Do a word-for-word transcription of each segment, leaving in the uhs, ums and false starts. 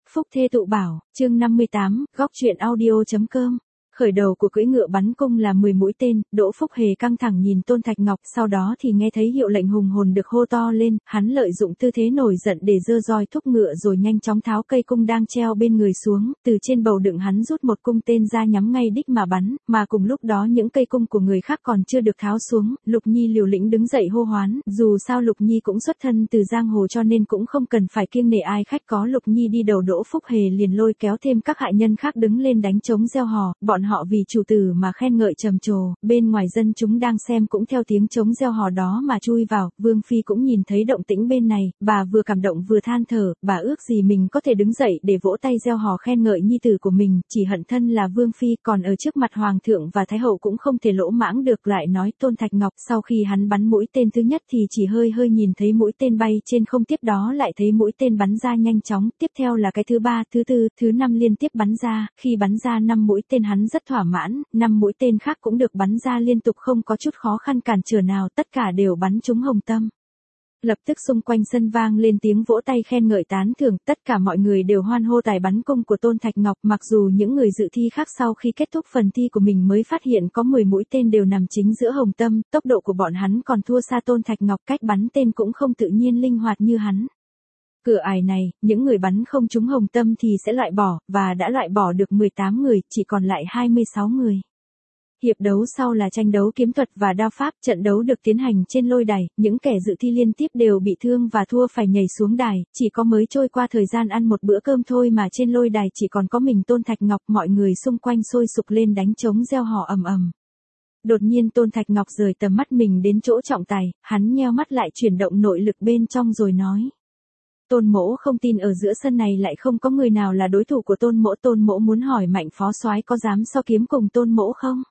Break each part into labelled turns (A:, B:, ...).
A: Phúc thê tụ bảo, chương năm mươi tám, góc truyện audio.com. Khởi đầu của cưỡi ngựa bắn cung là mười mũi tên, Đỗ Phúc Hề căng thẳng nhìn Tôn Thạch Ngọc, sau đó thì nghe thấy hiệu lệnh hùng hồn được hô to lên, hắn lợi dụng tư thế nổi giận để giơ roi thúc ngựa rồi nhanh chóng tháo cây cung đang treo bên người xuống, từ trên bầu đựng hắn rút một cung tên ra nhắm ngay đích mà bắn, mà cùng lúc đó những cây cung của người khác còn chưa được tháo xuống, Lục Nhi liều lĩnh đứng dậy hô hoán, dù sao Lục Nhi cũng xuất thân từ giang hồ cho nên cũng không cần phải kiêng nể ai khách, có Lục Nhi đi đầu Đỗ Phúc Hề liền lôi kéo thêm các hạ nhân khác đứng lên đánh trống reo hò, bọn họ vì chủ tử mà khen ngợi trầm trồ, bên ngoài dân chúng đang xem cũng theo tiếng trống reo hò đó mà chui vào, Vương Phi cũng nhìn thấy động tĩnh bên này, bà vừa cảm động vừa than thở, bà ước gì mình có thể đứng dậy để vỗ tay reo hò khen ngợi nhi tử của mình, chỉ hận thân là Vương Phi còn ở trước mặt Hoàng thượng và Thái hậu cũng không thể lỗ mãng được. Lại nói Tôn Thạch Ngọc sau khi hắn bắn mũi tên thứ nhất thì chỉ hơi hơi nhìn thấy mũi tên bay trên không, tiếp đó lại thấy mũi tên bắn ra nhanh chóng, tiếp theo là cái thứ ba, thứ tư, thứ năm liên tiếp bắn ra, khi bắn ra năm mũi tên hắn rất thỏa mãn, năm mũi tên khác cũng được bắn ra liên tục không có chút khó khăn cản trở nào, tất cả đều bắn trúng hồng tâm. Lập tức xung quanh sân vang lên tiếng vỗ tay khen ngợi tán thưởng, tất cả mọi người đều hoan hô tài bắn cung của Tôn Thạch Ngọc, mặc dù những người dự thi khác sau khi kết thúc phần thi của mình mới phát hiện có mười mũi tên đều nằm chính giữa hồng tâm, tốc độ của bọn hắn còn thua xa Tôn Thạch Ngọc, cách bắn tên cũng không tự nhiên linh hoạt như hắn. Cửa ải này, những người bắn không trúng hồng tâm thì sẽ loại bỏ, và đã loại bỏ được mười tám người, chỉ còn lại hai mươi sáu người. Hiệp đấu sau là tranh đấu kiếm thuật và đao pháp, trận đấu được tiến hành trên lôi đài, những kẻ dự thi liên tiếp đều bị thương và thua phải nhảy xuống đài, chỉ có mới trôi qua thời gian ăn một bữa cơm thôi mà trên lôi đài chỉ còn có mình Tôn Thạch Ngọc, mọi người xung quanh sôi sục lên đánh trống reo hò ầm ầm. Đột nhiên Tôn Thạch Ngọc rời tầm mắt mình đến chỗ trọng tài, hắn nheo mắt lại chuyển động nội lực bên trong rồi nói. Tôn mỗ không tin ở giữa sân này lại không có người nào là đối thủ của Tôn mỗ, Tôn mỗ muốn hỏi Mạnh phó soái có dám so kiếm cùng Tôn mỗ không?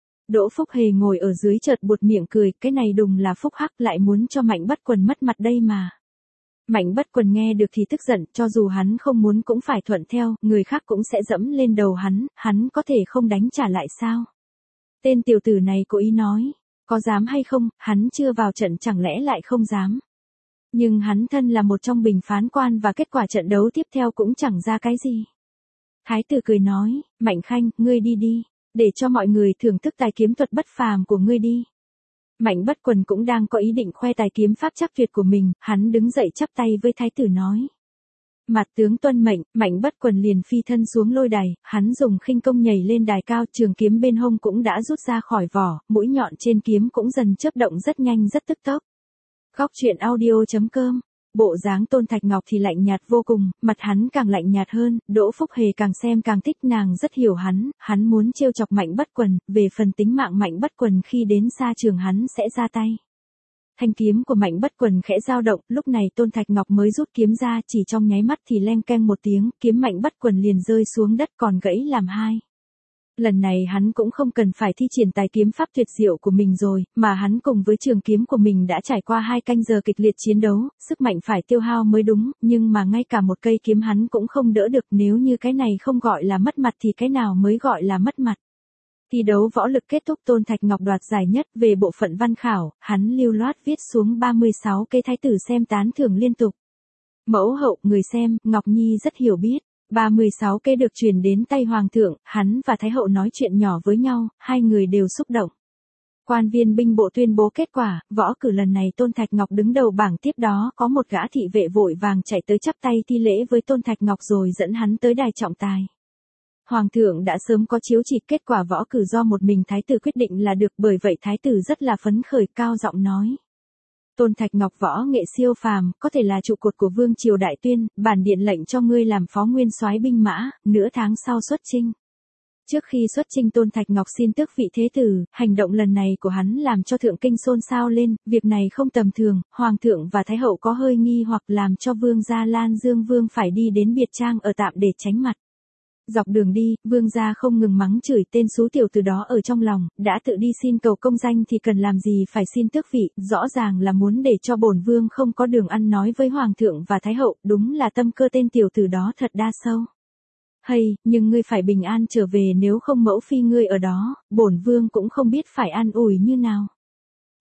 A: Đỗ Phúc Hề ngồi ở dưới chợt buột miệng cười, cái này đùng là Phúc Hắc lại muốn cho Mạnh Bất Quần mất mặt đây mà. Mạnh Bất Quần nghe được thì tức giận, cho dù hắn không muốn cũng phải thuận theo, người khác cũng sẽ dẫm lên đầu hắn, hắn có thể không đánh trả lại sao? Tên tiểu tử này cố ý nói, có dám hay không, hắn chưa vào trận chẳng lẽ lại không dám. Nhưng hắn thân là một trong bình phán quan và kết quả trận đấu tiếp theo cũng chẳng ra cái gì. Thái tử cười nói, Mạnh Khanh, ngươi đi đi, để cho mọi người thưởng thức tài kiếm thuật bất phàm của ngươi đi. Mạnh Bất Quần cũng đang có ý định khoe tài kiếm pháp chắc tuyệt của mình, hắn đứng dậy chắp tay với thái tử nói. Mặt tướng tuân mệnh, Mạnh Bất Quần liền phi thân xuống lôi đài, hắn dùng khinh công nhảy lên đài cao, trường kiếm bên hông cũng đã rút ra khỏi vỏ, mũi nhọn trên kiếm cũng dần chớp động rất nhanh rất tức tốc. Góc truyện audio.com. Bộ dáng Tôn Thạch Ngọc thì lạnh nhạt vô cùng, mặt hắn càng lạnh nhạt hơn, Đỗ Phúc Hề càng xem càng thích, nàng rất hiểu hắn, hắn muốn trêu chọc Mạnh Bất Quần, về phần tính mạng Mạnh Bất Quần khi đến xa trường hắn sẽ ra tay. Thanh kiếm của Mạnh Bất Quần khẽ dao động, lúc này Tôn Thạch Ngọc mới rút kiếm ra, chỉ trong nháy mắt thì leng keng một tiếng, kiếm Mạnh Bất Quần liền rơi xuống đất còn gãy làm hai. Lần này hắn cũng không cần phải thi triển tài kiếm pháp tuyệt diệu của mình rồi, mà hắn cùng với trường kiếm của mình đã trải qua hai canh giờ kịch liệt chiến đấu, sức mạnh phải tiêu hao mới đúng, nhưng mà ngay cả một cây kiếm hắn cũng không đỡ được, nếu như cái này không gọi là mất mặt thì cái nào mới gọi là mất mặt. Thi đấu võ lực kết thúc, Tôn Thạch Ngọc đoạt giải nhất, về bộ phận văn khảo, hắn lưu loát viết xuống ba mươi sáu cây, thái tử xem tán thưởng liên tục. Mẫu hậu, người xem, Ngọc Nhi rất hiểu biết. ba mươi sáu cây được truyền đến tay Hoàng thượng, hắn và Thái hậu nói chuyện nhỏ với nhau, hai người đều xúc động. Quan viên binh bộ tuyên bố kết quả, võ cử lần này Tôn Thạch Ngọc đứng đầu bảng, tiếp đó có một gã thị vệ vội vàng chạy tới chắp tay thi lễ với Tôn Thạch Ngọc rồi dẫn hắn tới đài trọng tài. Hoàng thượng đã sớm có chiếu chỉ, kết quả võ cử do một mình thái tử quyết định là được, bởi vậy thái tử rất là phấn khởi, cao giọng nói. Tôn Thạch Ngọc võ nghệ siêu phàm, có thể là trụ cột của vương triều đại tuyên, bản điện lệnh cho ngươi làm phó nguyên soái binh mã, nửa tháng sau xuất chinh. Trước khi xuất chinh Tôn Thạch Ngọc xin tước vị thế tử, hành động lần này của hắn làm cho thượng kinh xôn xao lên, việc này không tầm thường, Hoàng thượng và Thái hậu có hơi nghi hoặc làm cho vương gia Lan Dương Vương phải đi đến biệt trang ở tạm để tránh mặt. Dọc đường đi, vương gia không ngừng mắng chửi tên xú tiểu từ đó ở trong lòng, đã tự đi xin cầu công danh thì cần làm gì phải xin tước vị, rõ ràng là muốn để cho bổn vương không có đường ăn nói với Hoàng thượng và Thái hậu, đúng là tâm cơ tên tiểu từ đó thật đa sâu. Hay, nhưng ngươi phải bình an trở về, nếu không mẫu phi ngươi ở đó, bổn vương cũng không biết phải an ủi như nào.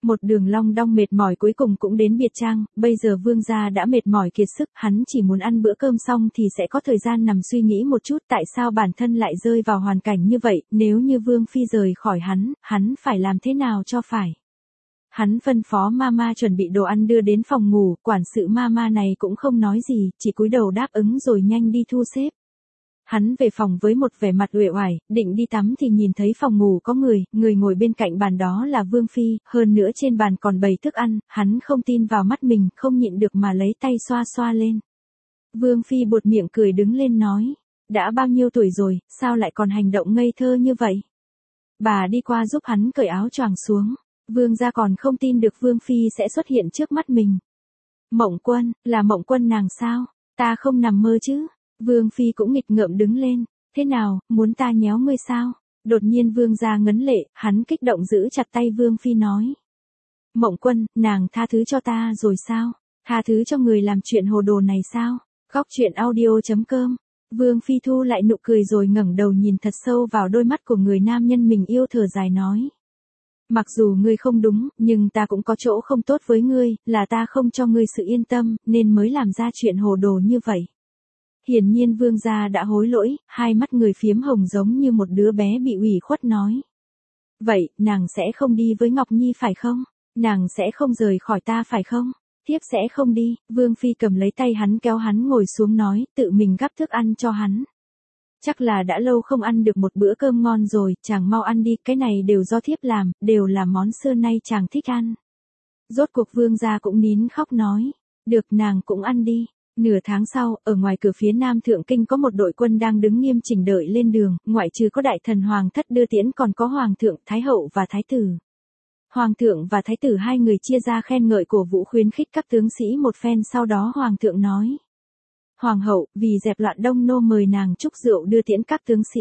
A: Một đường long đong mệt mỏi cuối cùng cũng đến biệt trang, bây giờ vương gia đã mệt mỏi kiệt sức, hắn chỉ muốn ăn bữa cơm xong thì sẽ có thời gian nằm suy nghĩ một chút tại sao bản thân lại rơi vào hoàn cảnh như vậy, nếu như vương phi rời khỏi hắn, hắn phải làm thế nào cho phải. Hắn phân phó mama chuẩn bị đồ ăn đưa đến phòng ngủ, quản sự mama này cũng không nói gì, chỉ cúi đầu đáp ứng rồi nhanh đi thu xếp. Hắn về phòng với một vẻ mặt uể oải, định đi tắm thì nhìn thấy phòng ngủ có người, người ngồi bên cạnh bàn đó là Vương Phi, hơn nữa trên bàn còn bày thức ăn, hắn không tin vào mắt mình, không nhịn được mà lấy tay xoa xoa lên. Vương Phi buột miệng cười đứng lên nói, đã bao nhiêu tuổi rồi, sao lại còn hành động ngây thơ như vậy? Bà đi qua giúp hắn cởi áo choàng xuống, Vương gia còn không tin được Vương Phi sẽ xuất hiện trước mắt mình. Mộng Quân, là Mộng Quân nàng sao? Ta không nằm mơ chứ? Vương Phi cũng nghịch ngợm đứng lên, thế nào, muốn ta nhéo ngươi sao? Đột nhiên Vương gia ngấn lệ, hắn kích động giữ chặt tay Vương Phi nói. Mộng Quân, nàng tha thứ cho ta rồi sao? Tha thứ cho người làm chuyện hồ đồ này sao? Góc chuyện audio chấm com. Vương Phi thu lại nụ cười rồi ngẩng đầu nhìn thật sâu vào đôi mắt của người nam nhân mình yêu, thở dài nói. Mặc dù ngươi không đúng, nhưng ta cũng có chỗ không tốt với ngươi, là ta không cho ngươi sự yên tâm, nên mới làm ra chuyện hồ đồ như vậy. Hiển nhiên vương gia đã hối lỗi, hai mắt người phiếm hồng giống như một đứa bé bị ủy khuất nói. Vậy, nàng sẽ không đi với Ngọc Nhi phải không? Nàng sẽ không rời khỏi ta phải không? Thiếp sẽ không đi, Vương Phi cầm lấy tay hắn kéo hắn ngồi xuống nói, tự mình gắp thức ăn cho hắn. Chắc là đã lâu không ăn được một bữa cơm ngon rồi, chàng mau ăn đi, cái này đều do thiếp làm, đều là món xưa nay chàng thích ăn. Rốt cuộc vương gia cũng nín khóc nói, được nàng cũng ăn đi. Nửa tháng sau, ở ngoài cửa phía Nam Thượng Kinh có một đội quân đang đứng nghiêm chỉnh đợi lên đường, ngoại trừ có đại thần Hoàng thất đưa tiễn còn có Hoàng thượng, Thái hậu và Thái tử. Hoàng thượng và Thái tử hai người chia ra khen ngợi cổ vũ khuyến khích các tướng sĩ một phen, sau đó Hoàng thượng nói. Hoàng hậu, vì dẹp loạn Đông nô mời nàng chúc rượu đưa tiễn các tướng sĩ.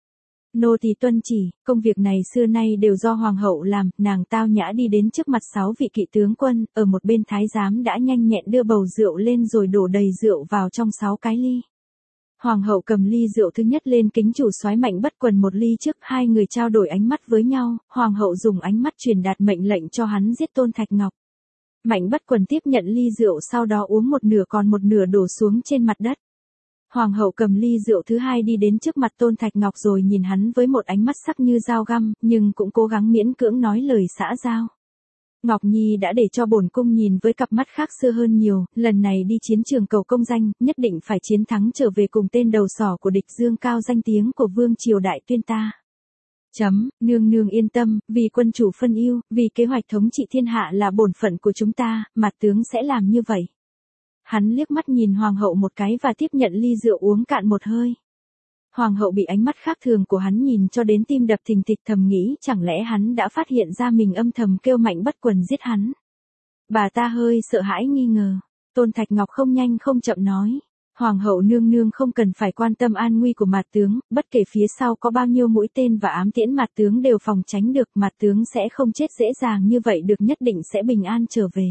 A: Nô tỳ tuân chỉ, công việc này xưa nay đều do Hoàng hậu làm, nàng tao nhã đi đến trước mặt sáu vị kỵ tướng quân, ở một bên thái giám đã nhanh nhẹn đưa bầu rượu lên rồi đổ đầy rượu vào trong sáu cái ly. Hoàng hậu cầm ly rượu thứ nhất lên kính chủ soái Mạnh Bất Quần một ly trước, hai người trao đổi ánh mắt với nhau, Hoàng hậu dùng ánh mắt truyền đạt mệnh lệnh cho hắn giết Tôn Thạch Ngọc. Mạnh Bất Quần tiếp nhận ly rượu sau đó uống một nửa còn một nửa đổ xuống trên mặt đất. Hoàng hậu cầm ly rượu thứ hai đi đến trước mặt Tôn Thạch Ngọc rồi nhìn hắn với một ánh mắt sắc như dao găm, nhưng cũng cố gắng miễn cưỡng nói lời xã giao. Ngọc Nhi đã để cho bổn cung nhìn với cặp mắt khác xưa hơn nhiều, lần này đi chiến trường cầu công danh, nhất định phải chiến thắng trở về cùng tên đầu sỏ của địch, dương cao danh tiếng của vương triều đại tuyên ta. Chấm, nương nương yên tâm, vì quân chủ phân ưu, vì kế hoạch thống trị thiên hạ là bổn phận của chúng ta, mặt tướng sẽ làm như vậy. Hắn liếc mắt nhìn hoàng hậu một cái và tiếp nhận ly rượu uống cạn một hơi. Hoàng hậu bị ánh mắt khác thường của hắn nhìn cho đến tim đập thình thịch, thầm nghĩ chẳng lẽ hắn đã phát hiện ra mình âm thầm kêu Mạnh Bất Quần giết hắn. Bà ta hơi sợ hãi nghi ngờ. Tôn Thạch Ngọc không nhanh không chậm nói. Hoàng hậu nương nương không cần phải quan tâm an nguy của mạt tướng, bất kể phía sau có bao nhiêu mũi tên và ám tiễn mạt tướng đều phòng tránh được, mạt tướng sẽ không chết dễ dàng như vậy được, nhất định sẽ bình an trở về.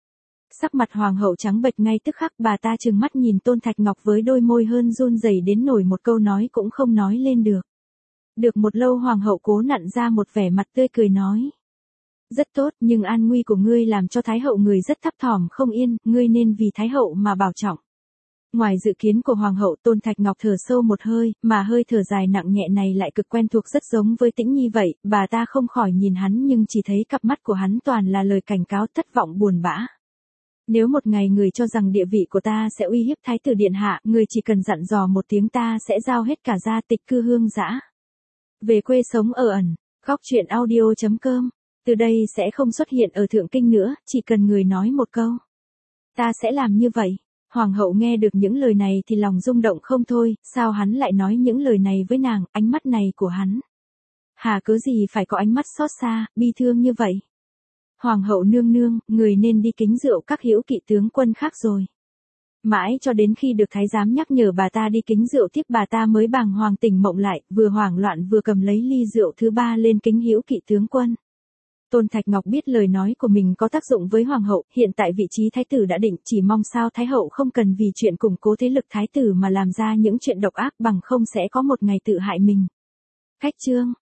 A: Sắc mặt hoàng hậu trắng bệch ngay tức khắc, bà ta trừng mắt nhìn Tôn Thạch Ngọc với đôi môi hơn run rẩy đến nổi một câu nói cũng không nói lên được. Được một lâu hoàng hậu cố nặn ra một vẻ mặt tươi cười nói. Rất tốt, nhưng an nguy của ngươi làm cho Thái hậu người rất thấp thỏm không yên, ngươi nên vì Thái hậu mà bảo trọng. Ngoài dự kiến của hoàng hậu, Tôn Thạch Ngọc thở sâu một hơi, mà hơi thở dài nặng nhẹ này lại cực quen thuộc, rất giống với Tĩnh Nhi vậy, bà ta không khỏi nhìn hắn nhưng chỉ thấy cặp mắt của hắn toàn là lời cảnh cáo, thất vọng buồn bã. Nếu một ngày người cho rằng địa vị của ta sẽ uy hiếp Thái tử điện hạ, người chỉ cần dặn dò một tiếng ta sẽ giao hết cả gia tịch cư hương dã. Về quê sống ở ẩn, góc chuyện audio chấm com, từ đây sẽ không xuất hiện ở Thượng Kinh nữa, chỉ cần người nói một câu. Ta sẽ làm như vậy. Hoàng hậu nghe được những lời này thì lòng rung động không thôi, sao hắn lại nói những lời này với nàng, ánh mắt này của hắn. Hà cớ gì phải có ánh mắt xót xa, bi thương như vậy. Hoàng hậu nương nương, người nên đi kính rượu các hữu kỵ tướng quân khác rồi. Mãi cho đến khi được thái giám nhắc nhở bà ta đi kính rượu tiếp, bà ta mới bàng hoàng tỉnh mộng lại, vừa hoảng loạn vừa cầm lấy ly rượu thứ ba lên kính hữu kỵ tướng quân. Tôn Thạch Ngọc biết lời nói của mình có tác dụng với hoàng hậu, hiện tại vị trí thái tử đã định, chỉ mong sao thái hậu không cần vì chuyện củng cố thế lực thái tử mà làm ra những chuyện độc ác, bằng không sẽ có một ngày tự hại mình. Khách chương